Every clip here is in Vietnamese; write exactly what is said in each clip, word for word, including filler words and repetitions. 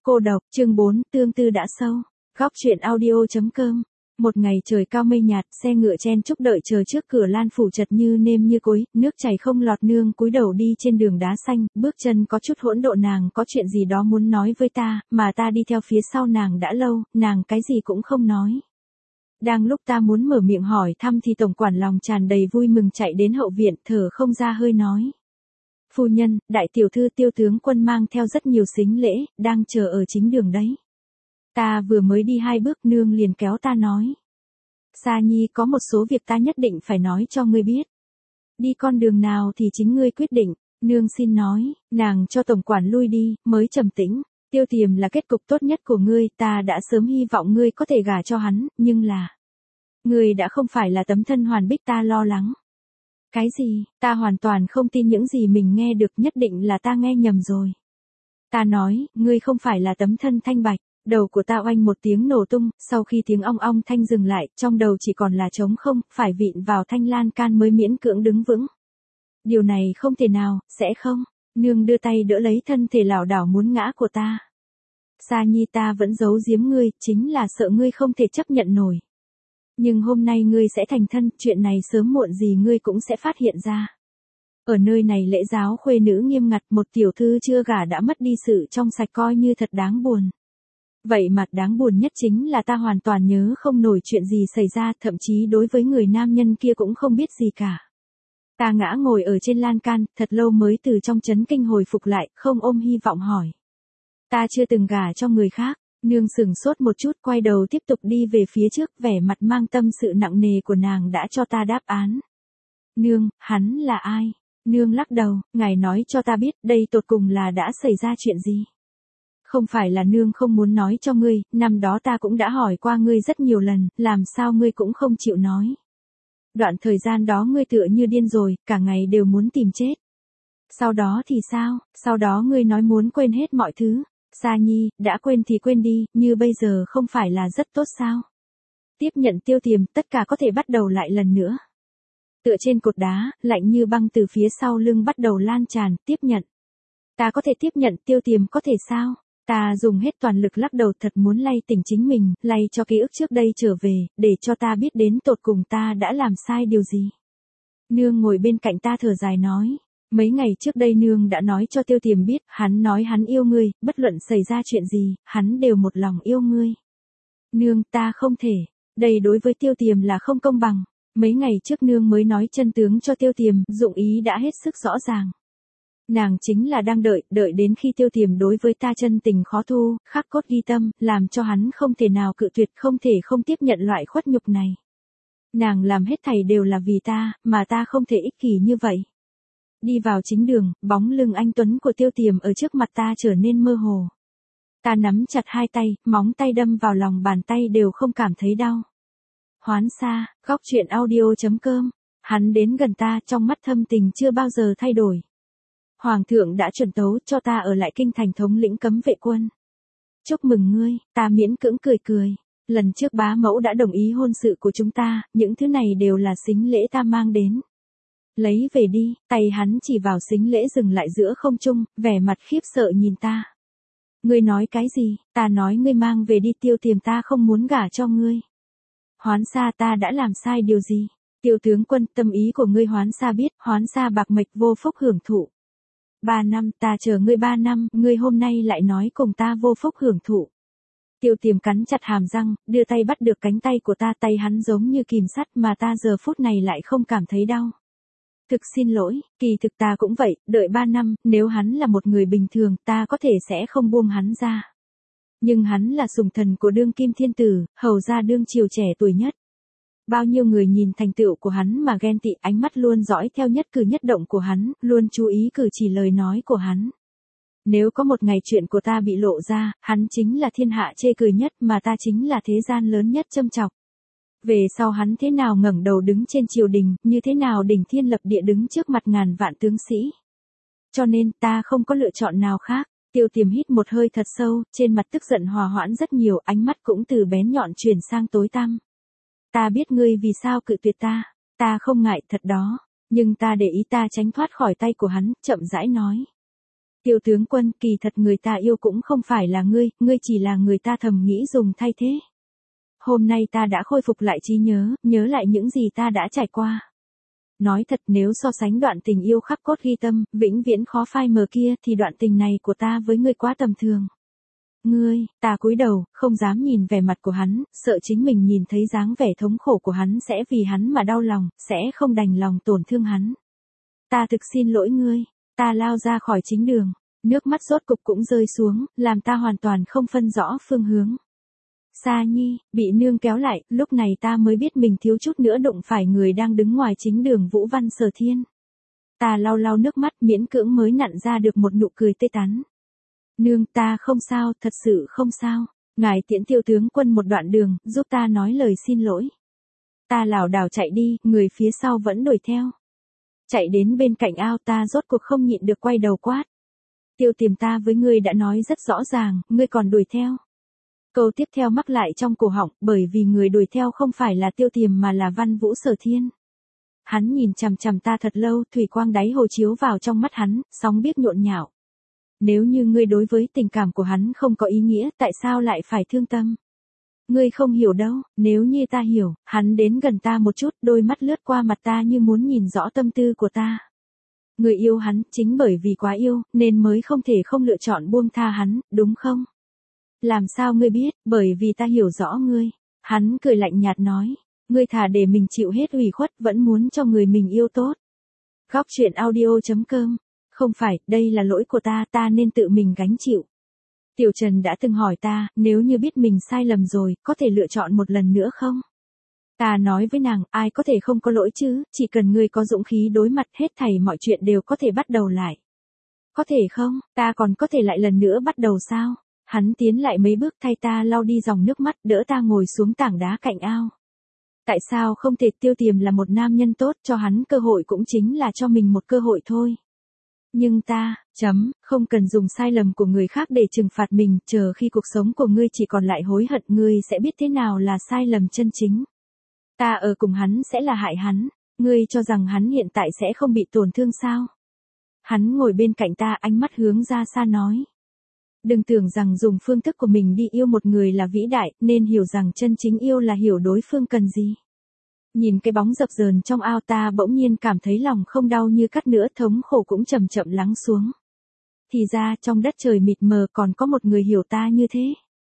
Cô độc, chương bốn, tương tư đã sâu. Góc truyện audio.com. Một ngày trời cao mây nhạt, xe ngựa chen chúc đợi chờ trước cửa Lan phủ chật như nêm như cối, nước chảy không lọt, nương cúi đầu đi trên đường đá xanh, bước chân có chút hỗn độn. Nàng có chuyện gì đó muốn nói với ta, mà ta đi theo phía sau nàng đã lâu, nàng cái gì cũng không nói. Đang lúc ta muốn mở miệng hỏi thăm thì tổng quản lòng tràn đầy vui mừng chạy đến hậu viện, thở không ra hơi nói. Phu nhân, đại tiểu thư Tiêu tướng quân mang theo rất nhiều sính lễ, đang chờ ở chính đường đấy. Ta vừa mới đi hai bước, nương liền kéo ta nói. Sa Nhi, có một số việc ta nhất định phải nói cho ngươi biết. Đi con đường nào thì chính ngươi quyết định, nương xin nói. Nàng cho tổng quản lui đi, mới trầm tĩnh. Tiêu Tiềm là kết cục tốt nhất của ngươi, ta đã sớm hy vọng ngươi có thể gả cho hắn, nhưng là... Ngươi đã không phải là tấm thân hoàn bích ta lo lắng. Cái gì, ta hoàn toàn không tin những gì mình nghe được, nhất định là ta nghe nhầm rồi. Ta nói, ngươi không phải là tấm thân thanh bạch. Đầu của ta oanh một tiếng nổ tung, sau khi tiếng ong ong thanh dừng lại, trong đầu chỉ còn là trống không, phải vịn vào thanh lan can mới miễn cưỡng đứng vững. Điều này không thể nào, sẽ không. Nương đưa tay đỡ lấy thân thể lảo đảo muốn ngã của ta. Sa Nhi, ta vẫn giấu giếm ngươi, chính là sợ ngươi không thể chấp nhận nổi. Nhưng hôm nay ngươi sẽ thành thân, chuyện này sớm muộn gì ngươi cũng sẽ phát hiện ra. Ở nơi này lễ giáo khuê nữ nghiêm ngặt, một tiểu thư chưa gả đã mất đi sự trong sạch coi như thật đáng buồn. Vậy mà đáng buồn nhất chính là ta hoàn toàn nhớ không nổi chuyện gì xảy ra, thậm chí đối với người nam nhân kia cũng không biết gì cả. Ta ngã ngồi ở trên lan can, thật lâu mới từ trong chấn kinh hồi phục lại, không ôm hy vọng hỏi. Ta chưa từng gả cho người khác. Nương sừng sốt một chút, quay đầu tiếp tục đi về phía trước, vẻ mặt mang tâm sự nặng nề của nàng đã cho ta đáp án. Nương, hắn là ai? Nương lắc đầu, ngài nói cho ta biết, đây tột cùng là đã xảy ra chuyện gì? Không phải là nương không muốn nói cho ngươi, năm đó ta cũng đã hỏi qua ngươi rất nhiều lần, làm sao ngươi cũng không chịu nói. Đoạn thời gian đó ngươi tựa như điên rồi, cả ngày đều muốn tìm chết. Sau đó thì sao? Sau đó ngươi nói muốn quên hết mọi thứ. Sa Nhi, đã quên thì quên đi, như bây giờ không phải là rất tốt sao? Tiếp nhận Tiêu Tiềm, tất cả có thể bắt đầu lại lần nữa. Tựa trên cột đá, lạnh như băng từ phía sau lưng bắt đầu lan tràn, tiếp nhận. Ta có thể tiếp nhận, Tiêu Tiềm có thể sao? Ta dùng hết toàn lực lắc đầu, thật muốn lay tỉnh chính mình, lay cho ký ức trước đây trở về, để cho ta biết đến tột cùng ta đã làm sai điều gì. Nương ngồi bên cạnh ta thở dài nói. Mấy ngày trước đây nương đã nói cho Tiêu Tiềm biết, hắn nói hắn yêu ngươi, bất luận xảy ra chuyện gì, hắn đều một lòng yêu ngươi. Nương, ta không thể, đây đối với Tiêu Tiềm là không công bằng. Mấy ngày trước nương mới nói chân tướng cho Tiêu Tiềm, dụng ý đã hết sức rõ ràng. Nàng chính là đang đợi, đợi đến khi Tiêu Tiềm đối với ta chân tình khó thu, khắc cốt ghi tâm, làm cho hắn không thể nào cự tuyệt, không thể không tiếp nhận loại khuất nhục này. Nàng làm hết thảy đều là vì ta, mà ta không thể ích kỷ như vậy. Đi vào chính đường, bóng lưng anh tuấn của Tiêu Tiềm ở trước mặt ta trở nên mơ hồ. Ta nắm chặt hai tay, móng tay đâm vào lòng bàn tay đều không cảm thấy đau. Hoán Sa, góc truyện audio.com. Hắn đến gần ta, trong mắt thâm tình chưa bao giờ thay đổi. Hoàng thượng đã chuẩn tấu cho ta ở lại kinh thành thống lĩnh cấm vệ quân. Chúc mừng ngươi, ta miễn cưỡng cười cười. Lần trước bá mẫu đã đồng ý hôn sự của chúng ta, những thứ này đều là sính lễ ta mang đến. Lấy về đi, tay hắn chỉ vào sính lễ dừng lại giữa không trung, vẻ mặt khiếp sợ nhìn ta. Ngươi nói cái gì? Ta nói ngươi mang về đi, Tiêu Tiềm ta không muốn gả cho ngươi. Hoán Sa, ta đã làm sai điều gì? Tiêu tướng quân, tâm ý của ngươi Hoán Sa biết, Hoán Sa bạc mệnh vô phúc hưởng thụ. Ba năm, ta chờ ngươi ba năm, ngươi hôm nay lại nói cùng ta vô phúc hưởng thụ. Tiêu Tiềm cắn chặt hàm răng, đưa tay bắt được cánh tay của ta, tay hắn giống như kìm sắt mà ta giờ phút này lại không cảm thấy đau. Thực xin lỗi, kỳ thực ta cũng vậy, đợi ba năm, nếu hắn là một người bình thường, ta có thể sẽ không buông hắn ra. Nhưng hắn là sủng thần của đương kim thiên tử, hầu ra đương triều trẻ tuổi nhất. Bao nhiêu người nhìn thành tựu của hắn mà ghen tị, ánh mắt luôn dõi theo nhất cử nhất động của hắn, luôn chú ý cử chỉ lời nói của hắn. Nếu có một ngày chuyện của ta bị lộ ra, hắn chính là thiên hạ chê cười nhất, mà ta chính là thế gian lớn nhất châm chọc. Về sau hắn thế nào ngẩng đầu đứng trên triều đình, như thế nào đỉnh thiên lập địa đứng trước mặt ngàn vạn tướng sĩ. Cho nên ta không có lựa chọn nào khác. Tiêu Tiềm hít một hơi thật sâu, trên mặt tức giận hòa hoãn rất nhiều, ánh mắt cũng từ bén nhọn chuyển sang tối tăm. Ta biết ngươi vì sao cự tuyệt ta, ta không ngại thật đó, nhưng ta để ý ta tránh thoát khỏi tay của hắn, chậm rãi nói. Tiêu tướng quân, kỳ thật người ta yêu cũng không phải là ngươi, ngươi chỉ là người ta thầm nghĩ dùng thay thế. Hôm nay ta đã khôi phục lại trí nhớ, nhớ lại những gì ta đã trải qua. Nói thật, nếu so sánh đoạn tình yêu khắc cốt ghi tâm, vĩnh viễn khó phai mờ kia, thì đoạn tình này của ta với ngươi quá tầm thường. Ngươi, ta cúi đầu, không dám nhìn vẻ mặt của hắn, sợ chính mình nhìn thấy dáng vẻ thống khổ của hắn sẽ vì hắn mà đau lòng, sẽ không đành lòng tổn thương hắn. Ta thực xin lỗi ngươi, ta lao ra khỏi chính đường, nước mắt rốt cục cũng rơi xuống, làm ta hoàn toàn không phân rõ phương hướng. Sa Nhi, bị nương kéo lại, lúc này ta mới biết mình thiếu chút nữa đụng phải người đang đứng ngoài chính đường Vũ Văn Sở Thiên. Ta lau lau nước mắt miễn cưỡng mới nặn ra được một nụ cười tươi tắn. Nương, ta không sao, thật sự không sao. Ngài tiễn Tiêu tướng quân một đoạn đường, giúp ta nói lời xin lỗi. Ta lảo đảo chạy đi, người phía sau vẫn đuổi theo. Chạy đến bên cạnh ao ta rốt cuộc không nhịn được quay đầu quát. Tiêu Tiềm, ta với ngươi đã nói rất rõ ràng, ngươi còn đuổi theo. Câu tiếp theo mắc lại trong cổ họng, bởi vì người đuổi theo không phải là Tiêu Tiềm mà là Văn Vũ Sở Thiên. Hắn nhìn chằm chằm ta thật lâu, thủy quang đáy hồ chiếu vào trong mắt hắn, sóng biếc nhộn nhạo. Nếu như ngươi đối với tình cảm của hắn không có ý nghĩa, tại sao lại phải thương tâm? Ngươi không hiểu đâu, nếu như ta hiểu, hắn đến gần ta một chút, đôi mắt lướt qua mặt ta như muốn nhìn rõ tâm tư của ta. Ngươi yêu hắn, chính bởi vì quá yêu, nên mới không thể không lựa chọn buông tha hắn, đúng không? Làm sao ngươi biết, bởi vì ta hiểu rõ ngươi. Hắn cười lạnh nhạt nói, ngươi thà để mình chịu hết ủy khuất vẫn muốn cho người mình yêu tốt. Góc truyện audio chấm com. Không phải, đây là lỗi của ta, ta nên tự mình gánh chịu. Tiểu Trần đã từng hỏi ta, nếu như biết mình sai lầm rồi, có thể lựa chọn một lần nữa không? Ta nói với nàng, ai có thể không có lỗi chứ, chỉ cần ngươi có dũng khí đối mặt hết thảy mọi chuyện đều có thể bắt đầu lại. Có thể không, ta còn có thể lại lần nữa bắt đầu sao? Hắn tiến lại mấy bước thay ta lau đi dòng nước mắt, đỡ ta ngồi xuống tảng đá cạnh ao. Tại sao không thể? Tiêu Tiềm là một nam nhân tốt, cho hắn cơ hội cũng chính là cho mình một cơ hội thôi. Nhưng ta, chấm, không cần dùng sai lầm của người khác để trừng phạt mình, chờ khi cuộc sống của ngươi chỉ còn lại hối hận, ngươi sẽ biết thế nào là sai lầm chân chính. Ta ở cùng hắn sẽ là hại hắn, ngươi cho rằng hắn hiện tại sẽ không bị tổn thương sao? Hắn ngồi bên cạnh ta, ánh mắt hướng ra xa nói. Đừng tưởng rằng dùng phương thức của mình đi yêu một người là vĩ đại, nên hiểu rằng chân chính yêu là hiểu đối phương cần gì. Nhìn cái bóng dập dờn trong ao ta bỗng nhiên cảm thấy lòng không đau như cắt nữa, thống khổ cũng chậm chậm lắng xuống. Thì ra trong đất trời mịt mờ còn có một người hiểu ta như thế.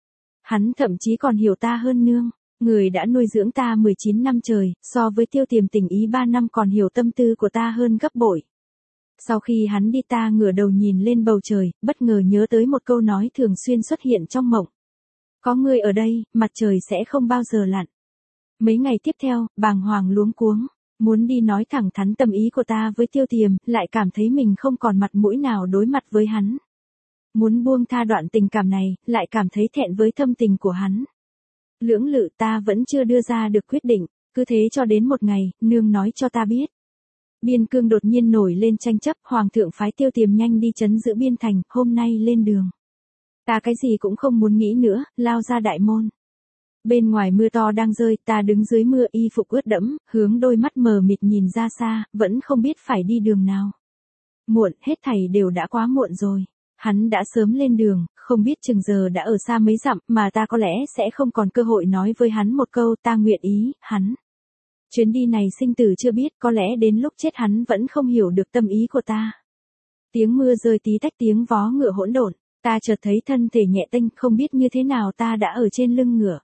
Hắn thậm chí còn hiểu ta hơn nương, người đã nuôi dưỡng ta mười chín năm trời, so với Tiêu Tiềm tình ý ba năm còn hiểu tâm tư của ta hơn gấp bội. Sau khi hắn đi ta ngửa đầu nhìn lên bầu trời, bất ngờ nhớ tới một câu nói thường xuyên xuất hiện trong mộng. Có ngươi ở đây, mặt trời sẽ không bao giờ lặn. Mấy ngày tiếp theo, bàng hoàng luống cuống, muốn đi nói thẳng thắn tâm ý của ta với Tiêu Tiềm, lại cảm thấy mình không còn mặt mũi nào đối mặt với hắn. Muốn buông tha đoạn tình cảm này, lại cảm thấy thẹn với thâm tình của hắn. Lưỡng lự ta vẫn chưa đưa ra được quyết định, cứ thế cho đến một ngày, nương nói cho ta biết. Biên cương đột nhiên nổi lên tranh chấp, hoàng thượng phái Tiêu Tiềm nhanh đi trấn giữ biên thành, hôm nay lên đường. Ta cái gì cũng không muốn nghĩ nữa, lao ra đại môn. Bên ngoài mưa to đang rơi, ta đứng dưới mưa y phục ướt đẫm, hướng đôi mắt mờ mịt nhìn ra xa, vẫn không biết phải đi đường nào. Muộn, hết thảy đều đã quá muộn rồi. Hắn đã sớm lên đường, không biết chừng giờ đã ở xa mấy dặm, mà ta có lẽ sẽ không còn cơ hội nói với hắn một câu ta nguyện ý, hắn. Chuyến đi này sinh tử chưa biết, có lẽ đến lúc chết hắn vẫn không hiểu được tâm ý của ta. Tiếng mưa rơi tí tách, tiếng vó ngựa hỗn độn, ta chợt thấy thân thể nhẹ tênh, không biết như thế nào ta đã ở trên lưng ngựa.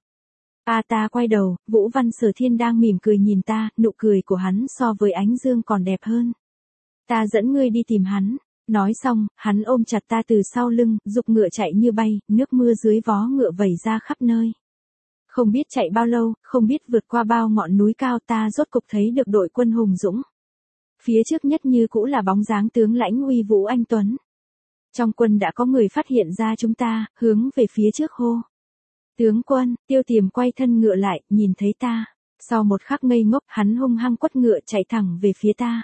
A ta quay đầu, Vũ Văn Sở Thiên đang mỉm cười nhìn ta, nụ cười của hắn so với ánh dương còn đẹp hơn. Ta dẫn ngươi đi tìm hắn. Nói xong, hắn ôm chặt ta từ sau lưng, giục ngựa chạy như bay, nước mưa dưới vó ngựa vẩy ra khắp nơi. Không biết chạy bao lâu, không biết vượt qua bao ngọn núi cao, ta rốt cục thấy được đội quân hùng dũng. Phía trước nhất như cũ là bóng dáng tướng lãnh uy vũ anh tuấn. Trong quân đã có người phát hiện ra chúng ta, hướng về phía trước hô. Tướng quân, Tiêu Tiềm quay thân ngựa lại, nhìn thấy ta. Sau một khắc ngây ngốc, hắn hung hăng quất ngựa chạy thẳng về phía ta.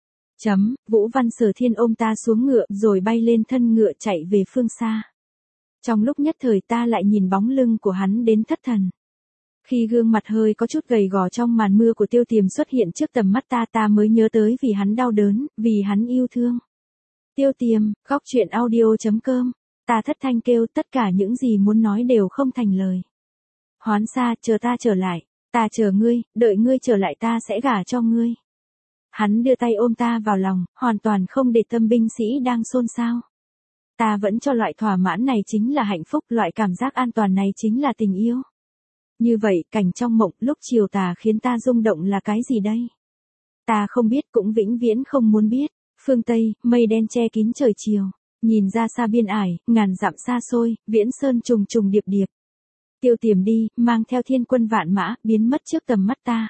Chấm, Vũ Văn Sở Thiên ôm ta xuống ngựa, rồi bay lên thân ngựa chạy về phương xa. Trong lúc nhất thời ta lại nhìn bóng lưng của hắn đến thất thần. Khi gương mặt hơi có chút gầy gò trong màn mưa của Tiêu Tiềm xuất hiện trước tầm mắt ta, ta mới nhớ tới vì hắn đau đớn, vì hắn yêu thương. Tiêu Tiềm, góc truyện audio.com. Ta thất thanh kêu, tất cả những gì muốn nói đều không thành lời. Hoán Sa, chờ ta trở lại, ta chờ ngươi, đợi ngươi trở lại ta sẽ gả cho ngươi. Hắn đưa tay ôm ta vào lòng, hoàn toàn không để tâm binh sĩ đang xôn xao. Ta vẫn cho loại thỏa mãn này chính là hạnh phúc, loại cảm giác an toàn này chính là tình yêu. Như vậy, cảnh trong mộng lúc chiều tà khiến ta rung động là cái gì đây? Ta không biết, cũng vĩnh viễn không muốn biết. Phương Tây, mây đen che kín trời chiều, nhìn ra xa biên ải, ngàn dặm xa xôi, viễn sơn trùng trùng điệp điệp. Tiêu Tiềm đi, mang theo thiên quân vạn mã, biến mất trước tầm mắt ta.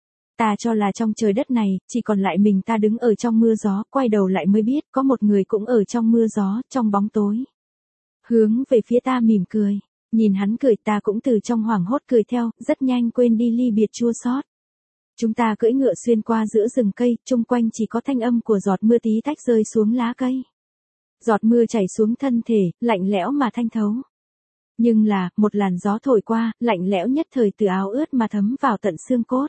Ta cho là trong trời đất này, chỉ còn lại mình ta đứng ở trong mưa gió, quay đầu lại mới biết, có một người cũng ở trong mưa gió, trong bóng tối. Hướng về phía ta mỉm cười, nhìn hắn cười ta cũng từ trong hoảng hốt cười theo, rất nhanh quên đi ly biệt chua xót. Chúng ta cưỡi ngựa xuyên qua giữa rừng cây, chung quanh chỉ có thanh âm của giọt mưa tí tách rơi xuống lá cây. Giọt mưa chảy xuống thân thể, lạnh lẽo mà thanh thấu. Nhưng là, một làn gió thổi qua, lạnh lẽo nhất thời từ áo ướt mà thấm vào tận xương cốt.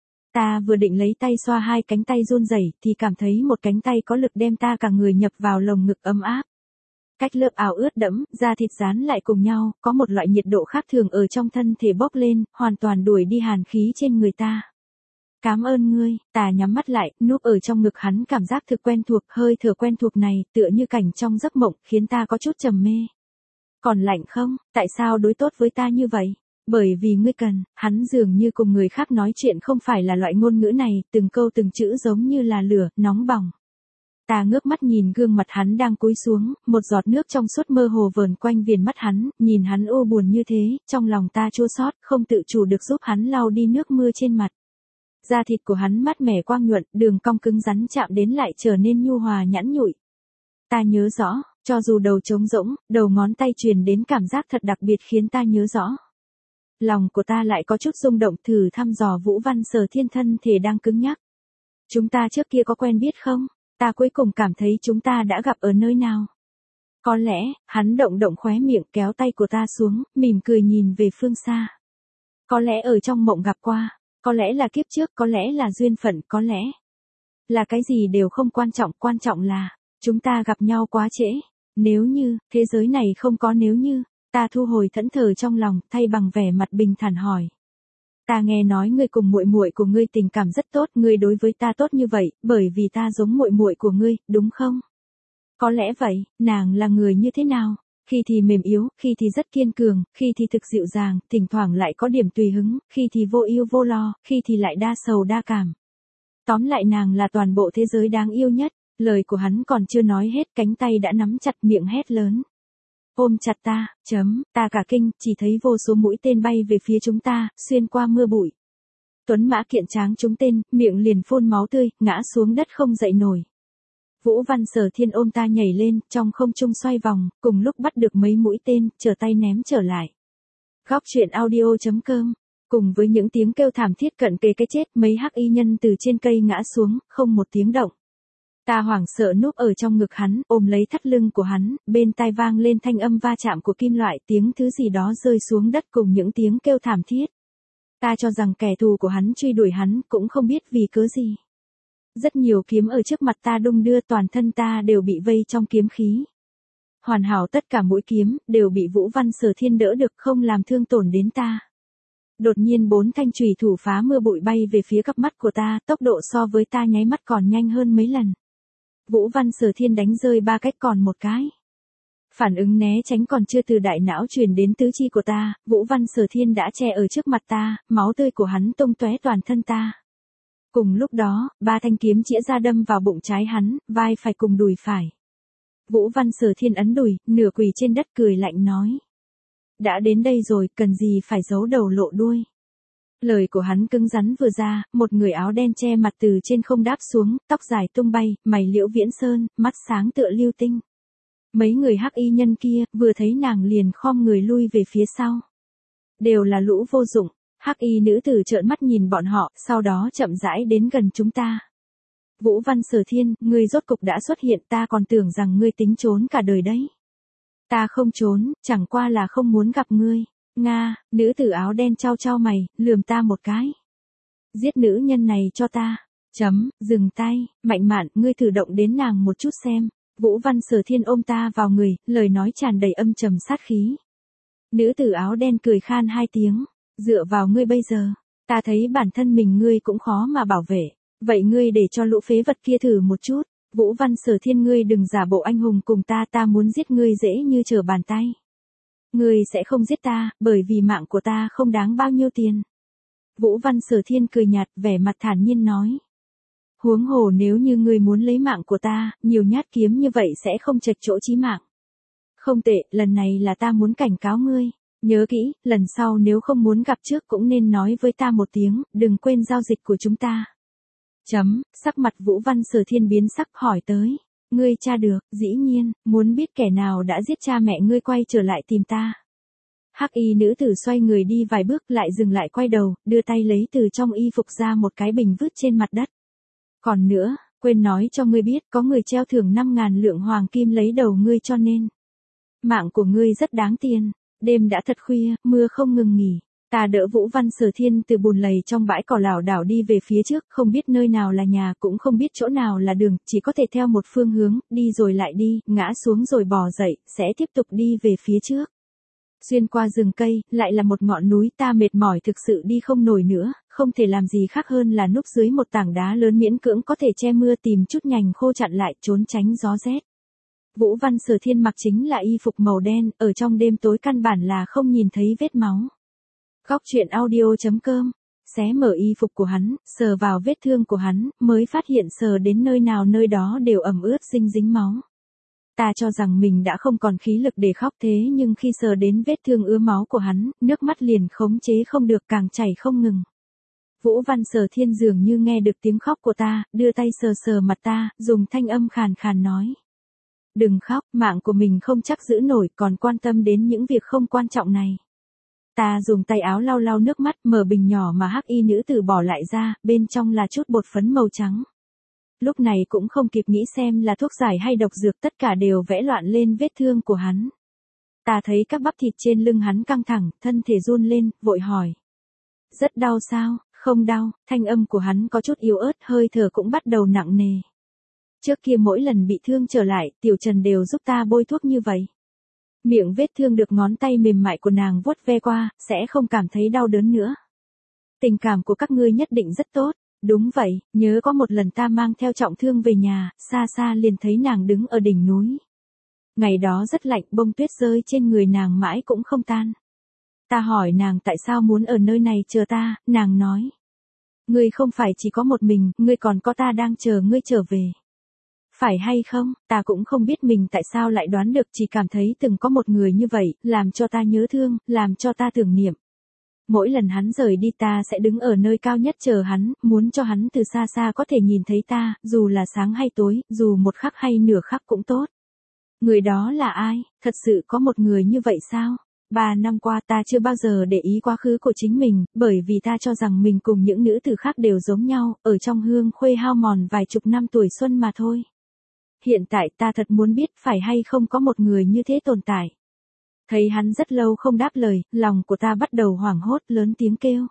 Ta vừa định lấy tay xoa hai cánh tay run rẩy thì cảm thấy một cánh tay có lực đem ta cả người nhập vào lồng ngực ấm áp. Cách lớp áo ướt đẫm, da thịt dán lại cùng nhau, có một loại nhiệt độ khác thường ở trong thân thể bốc lên, hoàn toàn đuổi đi hàn khí trên người ta. Cảm ơn ngươi, ta nhắm mắt lại, núp ở trong ngực hắn, cảm giác thực quen thuộc, hơi thở quen thuộc này, tựa như cảnh trong giấc mộng, khiến ta có chút trầm mê. Còn lạnh không, tại sao đối tốt với ta như vậy? Bởi vì ngươi cần, hắn dường như cùng người khác nói chuyện không phải là loại ngôn ngữ này, từng câu từng chữ giống như là lửa, nóng bỏng. Ta ngước mắt nhìn gương mặt hắn đang cúi xuống, một giọt nước trong suốt mơ hồ vờn quanh viền mắt hắn, nhìn hắn u buồn như thế, trong lòng ta chua xót, không tự chủ được giúp hắn lau đi nước mưa trên mặt. Da thịt của hắn mát mẻ quang nhuận, đường cong cứng rắn chạm đến lại trở nên nhu hòa nhẵn nhụi. Ta nhớ rõ, cho dù đầu trống rỗng, đầu ngón tay truyền đến cảm giác thật đặc biệt khiến ta nhớ rõ. Lòng của ta lại có chút rung động, thử thăm dò Vũ Văn Sở Thiên thân thể đang cứng nhắc. Chúng ta trước kia có quen biết không? Ta cuối cùng cảm thấy chúng ta đã gặp ở nơi nào? Có lẽ, hắn động động khóe miệng kéo tay của ta xuống, mỉm cười nhìn về phương xa. Có lẽ ở trong mộng gặp qua, có lẽ là kiếp trước, có lẽ là duyên phận, có lẽ là cái gì đều không quan trọng, quan trọng là chúng ta gặp nhau quá trễ. Nếu như, thế giới này không có nếu như, ta thu hồi thẫn thờ trong lòng, thay bằng vẻ mặt bình thản hỏi. Ta nghe nói ngươi cùng muội muội của ngươi tình cảm rất tốt, ngươi đối với ta tốt như vậy, bởi vì ta giống muội muội của ngươi, đúng không? Có lẽ vậy, nàng là người như thế nào? Khi thì mềm yếu, khi thì rất kiên cường, khi thì thực dịu dàng, thỉnh thoảng lại có điểm tùy hứng, khi thì vô ưu vô lo, khi thì lại đa sầu đa cảm. Tóm lại nàng là toàn bộ thế giới đáng yêu nhất. Lời của hắn còn chưa nói hết, cánh tay đã nắm chặt, miệng hét lớn. Ôm chặt ta, chấm, ta cả kinh, chỉ thấy vô số mũi tên bay về phía chúng ta, xuyên qua mưa bụi. Tuấn mã kiện tráng trúng tên, miệng liền phun máu tươi, ngã xuống đất không dậy nổi. Vũ Văn Sở Thiên ôm ta nhảy lên, trong không trung xoay vòng, cùng lúc bắt được mấy mũi tên, trở tay ném trở lại. Góc truyện audio.com. Cùng với những tiếng kêu thảm thiết cận kề cái chết, mấy hắc y nhân từ trên cây ngã xuống, không một tiếng động. Ta hoảng sợ núp ở trong ngực hắn, ôm lấy thắt lưng của hắn, bên tai vang lên thanh âm va chạm của kim loại, tiếng thứ gì đó rơi xuống đất cùng những tiếng kêu thảm thiết. Ta cho rằng kẻ thù của hắn truy đuổi hắn, cũng không biết vì cớ gì. Rất nhiều kiếm ở trước mặt ta đung đưa, toàn thân ta đều bị vây trong kiếm khí. Hoàn hảo tất cả mũi kiếm, đều bị Vũ Văn Sở Thiên đỡ được, không làm thương tổn đến ta. Đột nhiên bốn thanh chùy thủ phá mưa bụi bay về phía cặp mắt của ta, tốc độ so với ta nháy mắt còn nhanh hơn mấy lần. Vũ Văn Sở Thiên đánh rơi ba cách còn một cái. Phản ứng né tránh còn chưa từ đại não truyền đến tứ chi của ta, Vũ Văn Sở Thiên đã che ở trước mặt ta, máu tươi của hắn tung tóe toàn thân ta. Cùng lúc đó, ba thanh kiếm chĩa ra đâm vào bụng trái hắn, vai phải cùng đùi phải. Vũ Văn Sở Thiên ấn đùi, nửa quỳ trên đất cười lạnh nói. Đã đến đây rồi, cần gì phải giấu đầu lộ đuôi. Lời của hắn cứng rắn vừa ra, một người áo đen che mặt từ trên không đáp xuống, tóc dài tung bay, mày liễu viễn sơn, mắt sáng tựa lưu tinh. Mấy người hắc y nhân kia, vừa thấy nàng liền khom người lui về phía sau. Đều là lũ vô dụng, hắc y nữ tử trợn mắt nhìn bọn họ, sau đó chậm rãi đến gần chúng ta. Vũ Văn Sở Thiên, ngươi rốt cục đã xuất hiện, ta còn tưởng rằng ngươi tính trốn cả đời đấy. Ta không trốn, chẳng qua là không muốn gặp ngươi. Nga, nữ tử áo đen chau chau mày, lườm ta một cái. Giết nữ nhân này cho ta. Chấm, dừng tay, Mạnh Mạn, ngươi thử động đến nàng một chút xem. Vũ Văn Sở Thiên ôm ta vào người, lời nói tràn đầy âm trầm sát khí. Nữ tử áo đen cười khan hai tiếng, dựa vào ngươi bây giờ, ta thấy bản thân mình ngươi cũng khó mà bảo vệ, vậy ngươi để cho lũ phế vật kia thử một chút. Vũ Văn Sở Thiên, ngươi đừng giả bộ anh hùng cùng ta, ta muốn giết ngươi dễ như trở bàn tay. Ngươi sẽ không giết ta, bởi vì mạng của ta không đáng bao nhiêu tiền. Vũ Văn Sở Thiên cười nhạt, vẻ mặt thản nhiên nói. Huống hồ nếu như ngươi muốn lấy mạng của ta, nhiều nhát kiếm như vậy sẽ không chệch chỗ chí mạng. Không tệ, lần này là ta muốn cảnh cáo ngươi. Nhớ kỹ, lần sau nếu không muốn gặp trước cũng nên nói với ta một tiếng, đừng quên giao dịch của chúng ta. Chấm, sắc mặt Vũ Văn Sở Thiên biến sắc hỏi tới. Ngươi tra được, dĩ nhiên, muốn biết kẻ nào đã giết cha mẹ ngươi quay trở lại tìm ta. Hắc y nữ tử xoay người đi vài bước lại dừng lại quay đầu, đưa tay lấy từ trong y phục ra một cái bình vứt trên mặt đất. Còn nữa, quên nói cho ngươi biết có người treo thưởng năm ngàn lượng hoàng kim lấy đầu ngươi cho nên. Mạng của ngươi rất đáng tiền, đêm đã thật khuya, mưa không ngừng nghỉ. Ta đỡ Vũ Văn Sở Thiên từ bùn lầy trong bãi cỏ lảo đảo đi về phía trước, không biết nơi nào là nhà cũng không biết chỗ nào là đường, chỉ có thể theo một phương hướng, đi rồi lại đi, ngã xuống rồi bò dậy, sẽ tiếp tục đi về phía trước. Xuyên qua rừng cây, lại là một ngọn núi, ta mệt mỏi thực sự đi không nổi nữa, không thể làm gì khác hơn là núp dưới một tảng đá lớn miễn cưỡng có thể che mưa, tìm chút nhành khô chặn lại, trốn tránh gió rét. Vũ Văn Sở Thiên mặc chính là y phục màu đen, ở trong đêm tối căn bản là không nhìn thấy vết máu. Góc truyện audio chấm com, xé mở y phục của hắn, sờ vào vết thương của hắn, mới phát hiện sờ đến nơi nào nơi đó đều ẩm ướt dính dính máu. Ta cho rằng mình đã không còn khí lực để khóc, thế nhưng khi sờ đến vết thương ứa máu của hắn, nước mắt liền khống chế không được càng chảy không ngừng. Vũ Văn Sở Thiên dường như nghe được tiếng khóc của ta, đưa tay sờ sờ mặt ta, dùng thanh âm khàn khàn nói. Đừng khóc, mạng của mình không chắc giữ nổi, còn quan tâm đến những việc không quan trọng này. Ta dùng tay áo lau lau nước mắt, mở bình nhỏ mà hắc y nữ tử bỏ lại ra, bên trong là chút bột phấn màu trắng. Lúc này cũng không kịp nghĩ xem là thuốc giải hay độc dược, tất cả đều vẽ loạn lên vết thương của hắn. Ta thấy các bắp thịt trên lưng hắn căng thẳng, thân thể run lên, vội hỏi. Rất đau sao? Không đau, thanh âm của hắn có chút yếu ớt, hơi thở cũng bắt đầu nặng nề. Trước kia mỗi lần bị thương trở lại, Tiểu Trần đều giúp ta bôi thuốc như vậy. Miệng vết thương được ngón tay mềm mại của nàng vuốt ve qua, sẽ không cảm thấy đau đớn nữa. Tình cảm của các ngươi nhất định rất tốt. Đúng vậy, nhớ có một lần ta mang theo trọng thương về nhà, xa xa liền thấy nàng đứng ở đỉnh núi. Ngày đó rất lạnh, bông tuyết rơi trên người nàng mãi cũng không tan. Ta hỏi nàng tại sao muốn ở nơi này chờ ta, nàng nói. Ngươi không phải chỉ có một mình, ngươi còn có ta đang chờ ngươi trở về. Phải hay không, ta cũng không biết mình tại sao lại đoán được, chỉ cảm thấy từng có một người như vậy, làm cho ta nhớ thương, làm cho ta tưởng niệm. Mỗi lần hắn rời đi ta sẽ đứng ở nơi cao nhất chờ hắn, muốn cho hắn từ xa xa có thể nhìn thấy ta, dù là sáng hay tối, dù một khắc hay nửa khắc cũng tốt. Người đó là ai, thật sự có một người như vậy sao? Ba năm qua ta chưa bao giờ để ý quá khứ của chính mình, bởi vì ta cho rằng mình cùng những nữ tử khác đều giống nhau, ở trong hương khuê hao mòn vài chục năm tuổi xuân mà thôi. Hiện tại ta thật muốn biết phải hay không có một người như thế tồn tại. Thấy hắn rất lâu không đáp lời, lòng của ta bắt đầu hoảng hốt, lớn tiếng kêu.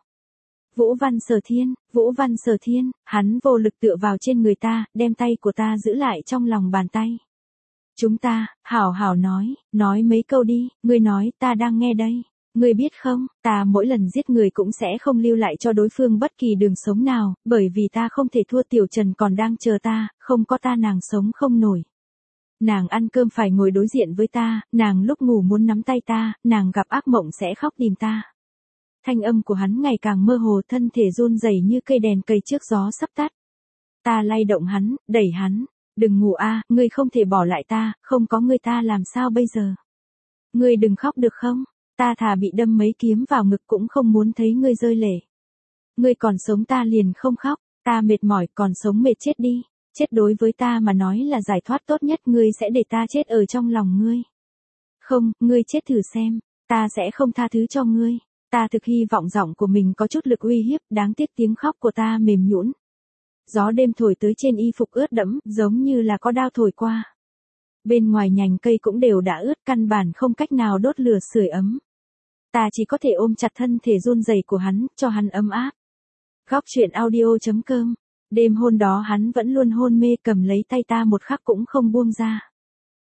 Vũ Văn Sở Thiên, Vũ Văn Sở Thiên, hắn vô lực tựa vào trên người ta, đem tay của ta giữ lại trong lòng bàn tay. Chúng ta, hảo hảo nói, nói mấy câu đi, ngươi nói, ta đang nghe đây. Ngươi biết không, ta mỗi lần giết người cũng sẽ không lưu lại cho đối phương bất kỳ đường sống nào, bởi vì ta không thể thua. Tiểu Trần còn đang chờ ta, không có ta nàng sống không nổi. Nàng ăn cơm phải ngồi đối diện với ta, nàng lúc ngủ muốn nắm tay ta, nàng gặp ác mộng sẽ khóc tìm ta. Thanh âm của hắn ngày càng mơ hồ, thân thể run rẩy như cây đèn cầy trước gió sắp tắt. Ta lay động hắn, đẩy hắn, đừng ngủ a, ngươi không thể bỏ lại ta, không có ngươi ta làm sao bây giờ? Ngươi đừng khóc được không? Ta thà bị đâm mấy kiếm vào ngực cũng không muốn thấy ngươi rơi lệ. Ngươi còn sống ta liền không khóc, ta mệt mỏi, còn sống mệt chết đi. Chết đối với ta mà nói là giải thoát tốt nhất, ngươi sẽ để ta chết ở trong lòng ngươi. Không, ngươi chết thử xem, ta sẽ không tha thứ cho ngươi. Ta thực hy vọng giọng của mình có chút lực uy hiếp, đáng tiếc tiếng khóc của ta mềm nhũn. Gió đêm thổi tới trên y phục ướt đẫm, giống như là có đao thổi qua. Bên ngoài nhành cây cũng đều đã ướt, căn bản không cách nào đốt lửa sưởi ấm. Ta chỉ có thể ôm chặt thân thể run rẩy của hắn, cho hắn ấm áp. Góc truyện audio chấm com. Đêm hôm đó hắn vẫn luôn hôn mê, cầm lấy tay ta một khắc cũng không buông ra.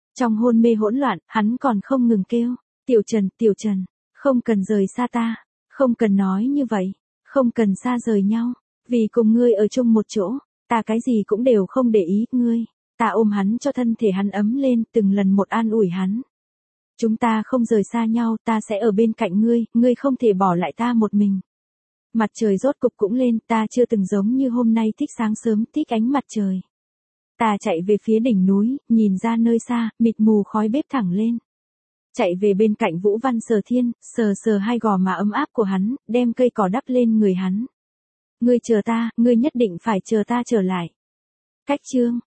Trong hôn mê hỗn loạn, hắn còn không ngừng kêu, Tiểu Trần, Tiểu Trần, không cần rời xa ta, không cần nói như vậy, không cần xa rời nhau, vì cùng ngươi ở chung một chỗ, ta cái gì cũng đều không để ý, ngươi, ta ôm hắn cho thân thể hắn ấm lên, từng lần một an ủi hắn. Chúng ta không rời xa nhau, ta sẽ ở bên cạnh ngươi, ngươi không thể bỏ lại ta một mình. Mặt trời rốt cục cũng lên, ta chưa từng giống như hôm nay thích sáng sớm, thích ánh mặt trời. Ta chạy về phía đỉnh núi, nhìn ra nơi xa, mịt mù khói bếp thẳng lên. Chạy về bên cạnh Vũ Văn Sờ Thiên, sờ sờ hai gò má ấm áp của hắn, đem cây cỏ đắp lên người hắn. Ngươi chờ ta, ngươi nhất định phải chờ ta trở lại. Cách chương